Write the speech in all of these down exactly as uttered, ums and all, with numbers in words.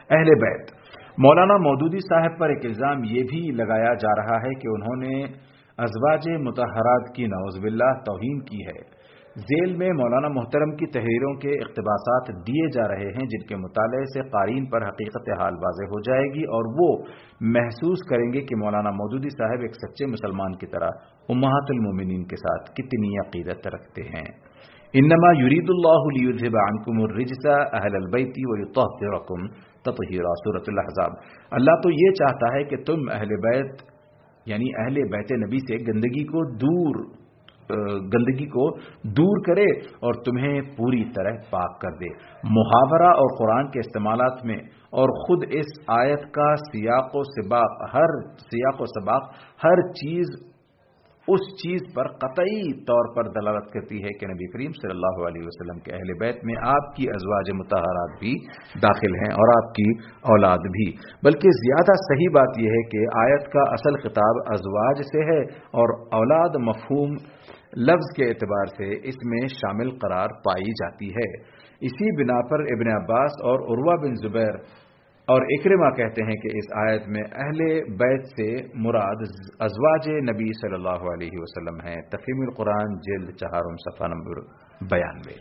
اہل بیت، مولانا مودودی صاحب پر ایک الزام یہ بھی لگایا جا رہا ہے کہ انہوں نے ازواج مطہرات کی نعوذ باللہ توہین کی ہے۔ ذیل میں مولانا محترم کی تحریروں کے اقتباسات دیے جا رہے ہیں جن کے مطالعے سے قارئین پر حقیقت حال واضح ہو جائے گی اور وہ محسوس کریں گے کہ مولانا مودودی صاحب ایک سچے مسلمان کی طرح امہات المومنین کے ساتھ کتنی عقیدت رکھتے ہیں۔ انما یرید اللہ لیذھب عنکم الرجس اہل البیت ویطہرکم تطہیرا، سورۃ الاحزاب۔ اللہ تو یہ چاہتا ہے کہ تم اہل بیت یعنی اہل بیت نبی سے گندگی کو دور گندگی کو دور کرے اور تمہیں پوری طرح پاک کر دے۔ محاورہ اور قرآن کے استعمالات میں اور خود اس آیت کا سیاق و سباق ہر سیاق و سباق ہر چیز اس چیز پر قطعی طور پر دلالت کرتی ہے کہ نبی کریم صلی اللہ علیہ وسلم کے اہل بیت میں آپ کی ازواج مطہرات بھی داخل ہیں اور آپ کی اولاد بھی۔ بلکہ زیادہ صحیح بات یہ ہے کہ آیت کا اصل خطاب ازواج سے ہے اور اولاد مفہوم لفظ کے اعتبار سے اس میں شامل قرار پائی جاتی ہے۔ اسی بنا پر ابن عباس اور عروہ بن زبیر اور اکرمہ کہتے ہیں کہ اس آیت میں اہل بیت سے مراد ازواج نبی صلی اللہ علیہ وسلم ہیں۔ تفہیم القرآن جلد چہارم صفحہ نمبر بیانوے۔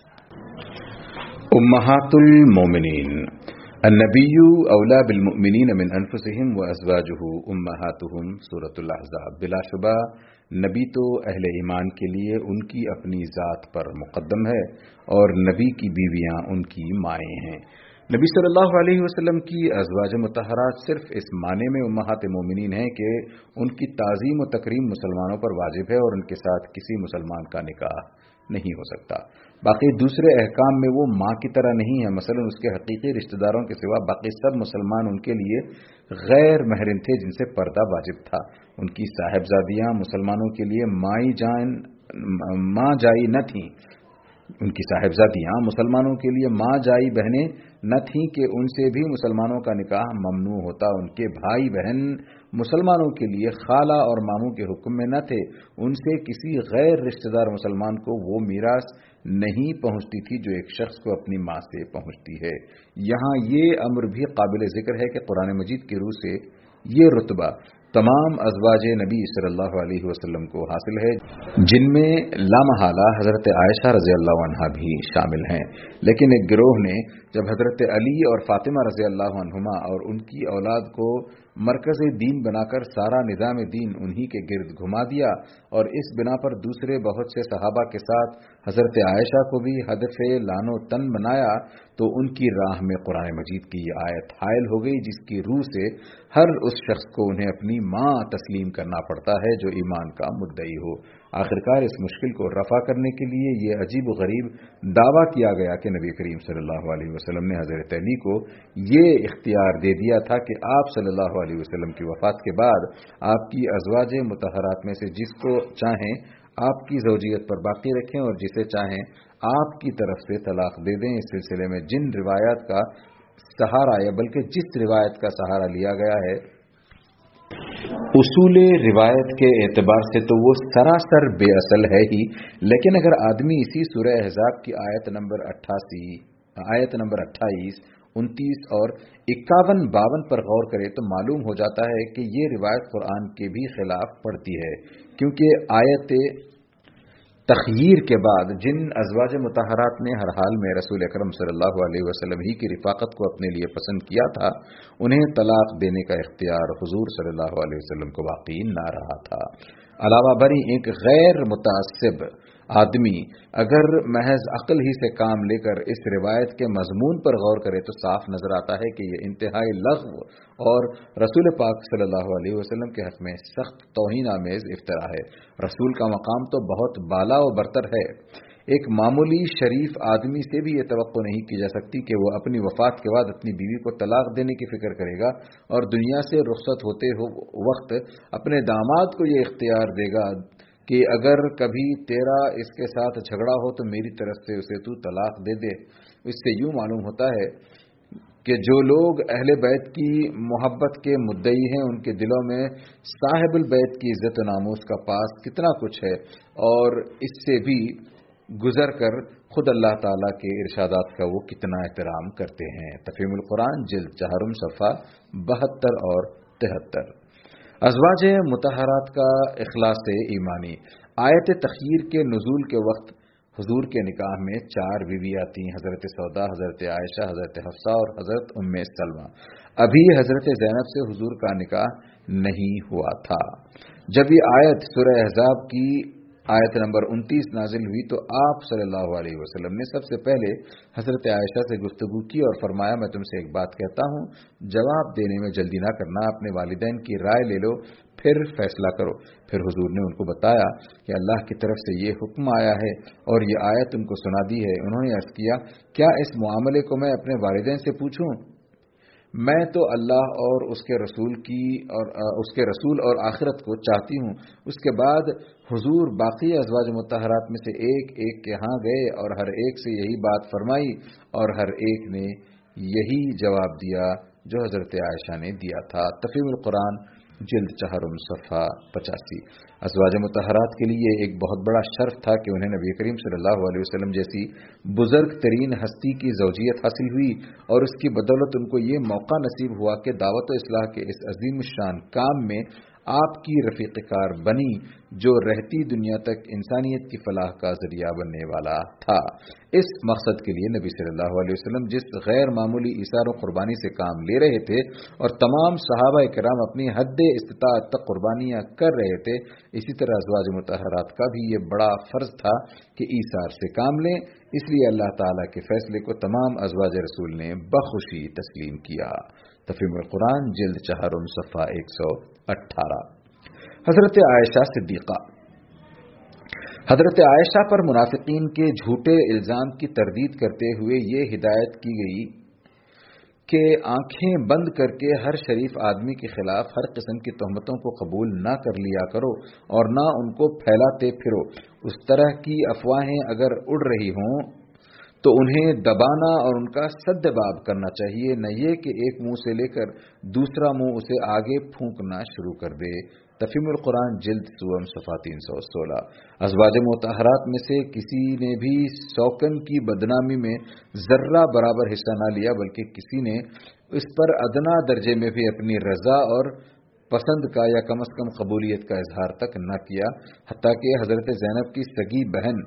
امہات المومنین، النبی اولا بالمؤمنین من انفسہم وازواجہ امہاتہم، سورۃ الاحزاب۔ بلا شبہ نبی تو اہل ایمان کے لیے ان کی اپنی ذات پر مقدم ہے اور نبی کی بیویاں ان کی مائیں ہیں۔ نبی صلی اللہ علیہ وسلم کی ازواج مطہرات صرف اس معنی میں امہات مومنین ہیں کہ ان کی تعظیم و تکریم مسلمانوں پر واجب ہے اور ان کے ساتھ کسی مسلمان کا نکاح نہیں ہو سکتا۔ باقی دوسرے احکام میں وہ ماں کی طرح نہیں ہے، مثلا اس کے حقیقی رشتہ داروں کے سوا باقی سب مسلمان ان کے لیے غیر محرم تھے جن سے پردہ واجب تھا۔ ان کی صاحبزادیاں مسلمانوں کے لیے مائی جان ماں جائی نہ تھیں، ان کی صاحبزادیاں مسلمانوں کے لیے ماں جائی بہنیں نہ تھیں کہ ان سے بھی مسلمانوں کا نکاح ممنوع ہوتا۔ ان کے بھائی بہن مسلمانوں کے لیے خالہ اور ماموں کے حکم میں نہ تھے، ان سے کسی غیر رشتہ دار مسلمان کو وہ میراث نہیں پہنچتی تھی جو ایک شخص کو اپنی ماں سے پہنچتی ہے۔ یہاں یہ امر بھی قابل ذکر ہے کہ قرآن مجید کی روح سے یہ رتبہ تمام ازواج نبی صلی اللہ علیہ وسلم کو حاصل ہے جن میں لامحالہ حضرت عائشہ رضی اللہ عنہا بھی شامل ہیں۔ لیکن ایک گروہ نے جب حضرت علی اور فاطمہ رضی اللہ عنہما اور ان کی اولاد کو مرکز دین بنا کر سارا نظام دین انہی کے گرد گھما دیا اور اس بنا پر دوسرے بہت سے صحابہ کے ساتھ حضرت عائشہ کو بھی ہدف لان و تن بنایا، تو ان کی راہ میں قرآن مجید کی یہ آیت حائل ہو گئی جس کی روح سے ہر اس شخص کو انہیں اپنی ماں تسلیم کرنا پڑتا ہے جو ایمان کا مدعی ہو۔ آخرکار اس مشکل کو رفع کرنے کے لیے یہ عجیب و غریب دعویٰ کیا گیا کہ نبی کریم صلی اللہ علیہ وسلم نے حضرت علی کو یہ اختیار دے دیا تھا کہ آپ صلی اللہ علیہ وسلم کی وفات کے بعد آپ کی ازواج مطہرات میں سے جس کو چاہیں آپ کی زوجیت پر باقی رکھیں اور جسے چاہیں آپ کی طرف سے طلاق دے دیں۔ اس سلسلے میں جن روایات کا سہارا یا بلکہ جس روایت کا سہارا لیا گیا ہے اصول روایت کے اعتبار سے تو وہ سراسر بے اصل ہے ہی، لیکن اگر آدمی اسی سورہ احزاب کی آیت نمبر اٹھاسی آیت نمبر اٹھائیس انتیس اور اکاون باون پر غور کرے تو معلوم ہو جاتا ہے کہ یہ روایت قرآن کے بھی خلاف پڑتی ہے، کیونکہ آیت تخییر کے بعد جن ازواج مطہرات نے ہر حال میں رسول اکرم صلی اللہ علیہ وسلم ہی کی رفاقت کو اپنے لیے پسند کیا تھا، انہیں طلاق دینے کا اختیار حضور صلی اللہ علیہ وسلم کو واقعی نہ رہا تھا۔ علاوہ بری ایک غیر متعصب آدمی اگر محض عقل ہی سے کام لے کر اس روایت کے مضمون پر غور کرے تو صاف نظر آتا ہے کہ یہ انتہائی لغو اور رسول پاک صلی اللہ علیہ وسلم کے حق میں سخت توہین آمیز افطرا ہے۔ رسول کا مقام تو بہت بالا و برتر ہے، ایک معمولی شریف آدمی سے بھی یہ توقع نہیں کی جا سکتی کہ وہ اپنی وفات کے بعد اپنی بیوی کو طلاق دینے کی فکر کرے گا اور دنیا سے رخصت ہوتے وقت اپنے داماد کو یہ اختیار دے گا کہ اگر کبھی تیرا اس کے ساتھ جھگڑا ہو تو میری طرف سے اسے تو طلاق دے دے۔ اس سے یوں معلوم ہوتا ہے کہ جو لوگ اہل بیت کی محبت کے مدعی ہیں ان کے دلوں میں صاحب البیت کی عزت و ناموس کا پاس کتنا کچھ ہے، اور اس سے بھی گزر کر خود اللہ تعالیٰ کے ارشادات کا وہ کتنا احترام کرتے ہیں۔ تفہیم القرآن جلد چہارم صفحہ بہتر اور تہتر۔ ازواج مطہرات کا اخلاص ایمانی۔ آیت تخیر کے نزول کے وقت حضور کے نکاح میں چار بیویاں تھیں، حضرت سودا، حضرت عائشہ، حضرت حفصہ اور حضرت ام سلمہ۔ ابھی حضرت زینب سے حضور کا نکاح نہیں ہوا تھا۔ جب یہ آیت سورہ احزاب کی آیت نمبر انتیس نازل ہوئی تو آپ صلی اللہ علیہ وسلم نے سب سے پہلے حضرت عائشہ سے گفتگو کی اور فرمایا، میں تم سے ایک بات کہتا ہوں، جواب دینے میں جلدی نہ کرنا، اپنے والدین کی رائے لے لو پھر فیصلہ کرو۔ پھر حضور نے ان کو بتایا کہ اللہ کی طرف سے یہ حکم آیا ہے اور یہ آیت تم کو سنا دی ہے۔ انہوں نے عرض کیا، کیا اس معاملے کو میں اپنے والدین سے پوچھوں؟ میں تو اللہ اور اس کے رسول کی اور اس کے رسول اور آخرت کو چاہتی ہوں۔ اس کے بعد حضور باقی ازواج مطہرات میں سے ایک ایک کے ہاں گئے اور ہر ایک سے یہی بات فرمائی اور ہر ایک نے یہی جواب دیا جو حضرت عائشہ نے دیا تھا۔ تفہیم القرآن جلد چہارم صفحہ پچاسی۔ ازواج مطہرات کے لیے ایک بہت بڑا شرف تھا کہ انہیں نبی کریم صلی اللہ علیہ وسلم جیسی بزرگ ترین ہستی کی زوجیت حاصل ہوئی اور اس کی بدولت ان کو یہ موقع نصیب ہوا کہ دعوت و اصلاح کے اس عظیم الشان کام میں آپ کی رفیق کار بنی جو رہتی دنیا تک انسانیت کی فلاح کا ذریعہ بننے والا تھا۔ اس مقصد کے لیے نبی صلی اللہ علیہ وسلم جس غیر معمولی ایثار و قربانی سے کام لے رہے تھے اور تمام صحابہ کرام اپنی حد استطاعت تک قربانیاں کر رہے تھے، اسی طرح ازواج مطہرات کا بھی یہ بڑا فرض تھا کہ ایثار سے کام لیں۔ اس لیے اللہ تعالیٰ کے فیصلے کو تمام ازواج رسول نے بخوشی تسلیم کیا۔ تفہیم القرآن جلد چہارم صفحہ ایک سو اٹھارہ۔ حضرت عائشہ صدیقہ۔ حضرت عائشہ پر منافقین کے جھوٹے الزام کی تردید کرتے ہوئے یہ ہدایت کی گئی کہ آنکھیں بند کر کے ہر شریف آدمی کے خلاف ہر قسم کی تہمتوں کو قبول نہ کر لیا کرو اور نہ ان کو پھیلاتے پھرو۔ اس طرح کی افواہیں اگر اڑ رہی ہوں تو انہیں دبانا اور ان کا سدباب کرنا چاہیے، نہ یہ کہ ایک منہ سے لے کر دوسرا منہ اسے آگے پھونکنا شروع کر دے۔ تفہیم القرآن جلد سوم صفحہ تین سو سولہ۔ ازواج مطہرات میں سے کسی نے بھی سوکن کی بدنامی میں ذرہ برابر حصہ نہ لیا، بلکہ کسی نے اس پر ادنا درجے میں بھی اپنی رضا اور پسند کا یا کم از کم قبولیت کا اظہار تک نہ کیا، حتیٰ کہ حضرت زینب کی سگی بہن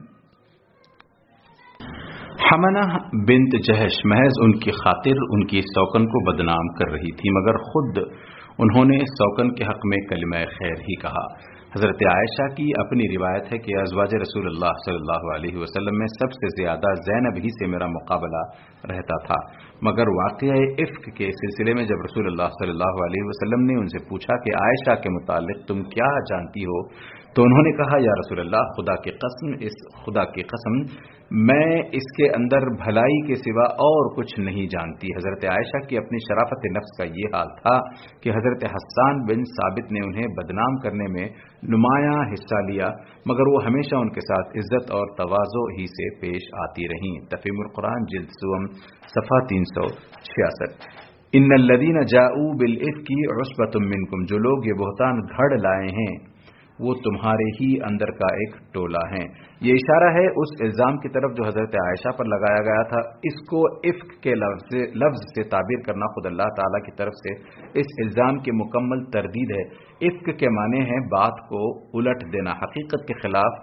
حمنہ بنت جہش محض ان کی خاطر ان کی سوکن کو بدنام کر رہی تھی، مگر خود انہوں نے سوکن کے حق میں کلمہ خیر ہی کہا۔ حضرت عائشہ کی اپنی روایت ہے کہ ازواج رسول اللہ صلی اللہ علیہ وسلم میں سب سے زیادہ زینب ہی سے میرا مقابلہ رہتا تھا، مگر واقعہ افک کے سلسلے میں جب رسول اللہ صلی اللہ علیہ وسلم نے ان سے پوچھا کہ عائشہ کے متعلق تم کیا جانتی ہو، تو انہوں نے کہا، یا رسول اللہ، خدا کی قسم اس خدا کی قسم میں اس کے اندر بھلائی کے سوا اور کچھ نہیں جانتی۔ حضرت عائشہ کی اپنی شرافت نفس کا یہ حال تھا کہ حضرت حسان بن ثابت نے انہیں بدنام کرنے میں نمایاں حصہ لیا، مگر وہ ہمیشہ ان کے ساتھ عزت اور تواضع ہی سے پیش آتی رہیں۔ تفہیم القرآن جلد سوم صفحہ تین سو چھیاسٹھ۔ ان الذین جاؤوا بالافک عصبۃ منکم، جو لوگ یہ بہتان گھڑ لائے ہیں وہ تمہارے ہی اندر کا ایک ٹولہ ہیں۔ یہ اشارہ ہے اس الزام کی طرف جو حضرت عائشہ پر لگایا گیا تھا۔ اس کو افک کے لفظ لفظ سے تعبیر کرنا خود اللہ تعالیٰ کی طرف سے اس الزام کی مکمل تردید ہے۔ افک کے معنی ہے بات کو الٹ دینا، حقیقت کے خلاف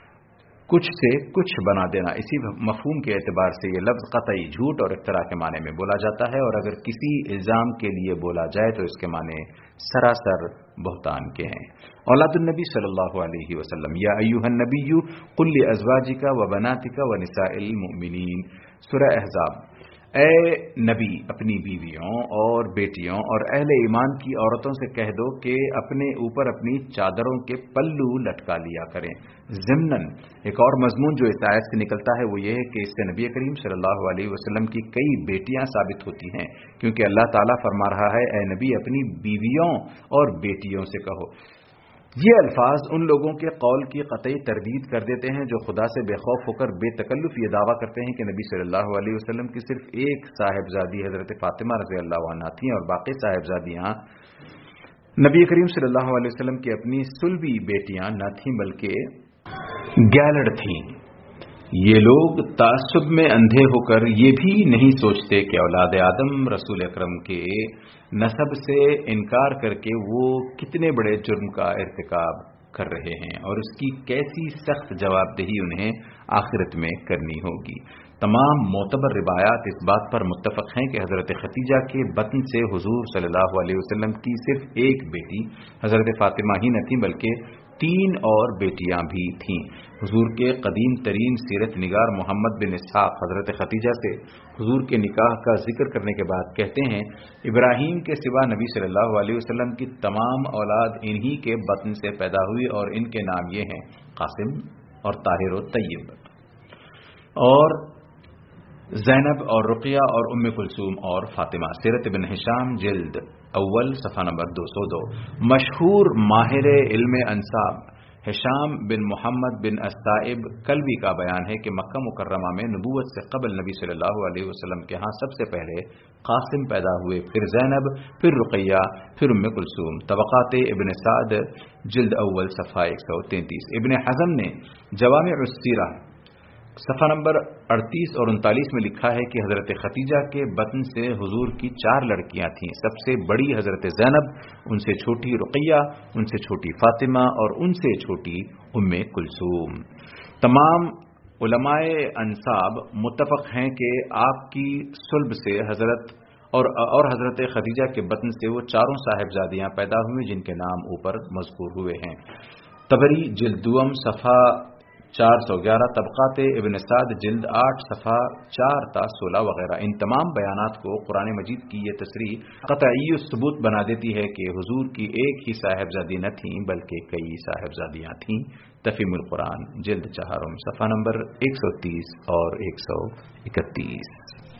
کچھ سے کچھ بنا دینا۔ اسی مفہوم کے اعتبار سے یہ لفظ قطعی جھوٹ اور افتراء کے معنی میں بولا جاتا ہے، اور اگر کسی الزام کے لیے بولا جائے تو اس کے معنی سراسر بہتان کے ہیں۔ اولاد النبی صلی اللہ علیہ وسلم، یا ایھا النبی قل لازواجک وبناتک ونساء المؤمنین، سورہ احزاب۔ اے نبی، اپنی بیویوں اور بیٹیوں اور اہل ایمان کی عورتوں سے کہہ دو کہ اپنے اوپر اپنی چادروں کے پلو لٹکا لیا کریں۔ ضمناً ایک اور مضمون جو اس آیت سے نکلتا ہے وہ یہ ہے کہ اس سے نبی کریم صلی اللہ علیہ وسلم کی کئی بیٹیاں ثابت ہوتی ہیں، کیونکہ اللہ تعالیٰ فرما رہا ہے، اے نبی اپنی بیویوں اور بیٹیوں سے کہو۔ یہ الفاظ ان لوگوں کے قول کی قطعی تردید کر دیتے ہیں جو خدا سے بے خوف ہو کر بے تکلف یہ دعویٰ کرتے ہیں کہ نبی صلی اللہ علیہ وسلم کی صرف ایک صاحبزادی حضرت فاطمہ رضی اللہ عنہا تھیں اور باقی صاحبزادیاں نبی کریم صلی اللہ علیہ وسلم کی اپنی صلبی بیٹیاں نہ تھیں بلکہ گیلڑ تھیں۔ یہ لوگ تعصب میں اندھے ہو کر یہ بھی نہیں سوچتے کہ اولاد آدم رسول اکرم کے نسب سے انکار کر کے وہ کتنے بڑے جرم کا ارتکاب کر رہے ہیں اور اس کی کیسی سخت جواب دہی انہیں آخرت میں کرنی ہوگی۔ تمام معتبر روایات اس بات پر متفق ہیں کہ حضرت ختیجہ کے بطن سے حضور صلی اللہ علیہ وسلم کی صرف ایک بیٹی حضرت فاطمہ ہی نہ تھی بلکہ تین اور بیٹیاں بھی تھیں۔ حضور کے قدیم ترین سیرت نگار محمد بن اسحاق حضرت ختیجہ سے حضور کے نکاح کا ذکر کرنے کے بعد کہتے ہیں، ابراہیم کے سوا نبی صلی اللہ علیہ وسلم کی تمام اولاد انہی کے بطن سے پیدا ہوئی اور ان کے نام یہ ہیں قاسم اور طاہر و طیب، اور زینب اور رقیہ اور ام کلثوم اور فاطمہ۔ سیرت ابن ہشام جلد اول صفحہ نمبر دو سو دو۔ مشہور ماہر علم انساب ہشام بن محمد بن السائب کلبی کا بیان ہے کہ مکہ مکرمہ میں نبوت سے قبل نبی صلی اللہ علیہ وسلم کے ہاں سب سے پہلے قاسم پیدا ہوئے، پھر زینب، پھر رقیہ، پھر ام کلثوم۔ طبقات ابن سعد جلد اول صفحہ ایک سو تینتیس۔ ابن حزم نے جوامع السیرہ صفحہ نمبر اڑتیس اور انتالیس میں لکھا ہے کہ حضرت ختیجہ کے بطن سے حضور کی چار لڑکیاں تھیں، سب سے بڑی حضرت زینب، ان سے چھوٹی رقیہ، ان سے چھوٹی فاطمہ اور ان سے چھوٹی ام کلثوم۔ تمام علماء انساب متفق ہیں کہ آپ کی صلب سے حضرت اور اور حضرت ختیجہ کے بطن سے وہ چاروں صاحبزادیاں پیدا ہوئیں جن کے نام اوپر مذکور ہوئے ہیں۔ طبری جلد دوم صفحہ چار سو گیارہ، طبقات ابن سعد جلد آٹھ صفحہ چار تا سولہ وغیرہ۔ ان تمام بیانات کو قرآن مجید کی یہ تصریح قطعی ثبوت بنا دیتی ہے کہ حضور کی ایک ہی صاحبزادی نہ تھیں بلکہ کئی صاحبزادیاں تھیں۔ تفہیم القرآن جلد چہارم صفحہ نمبر ایک سو تیس اور ایک سو اکتیس۔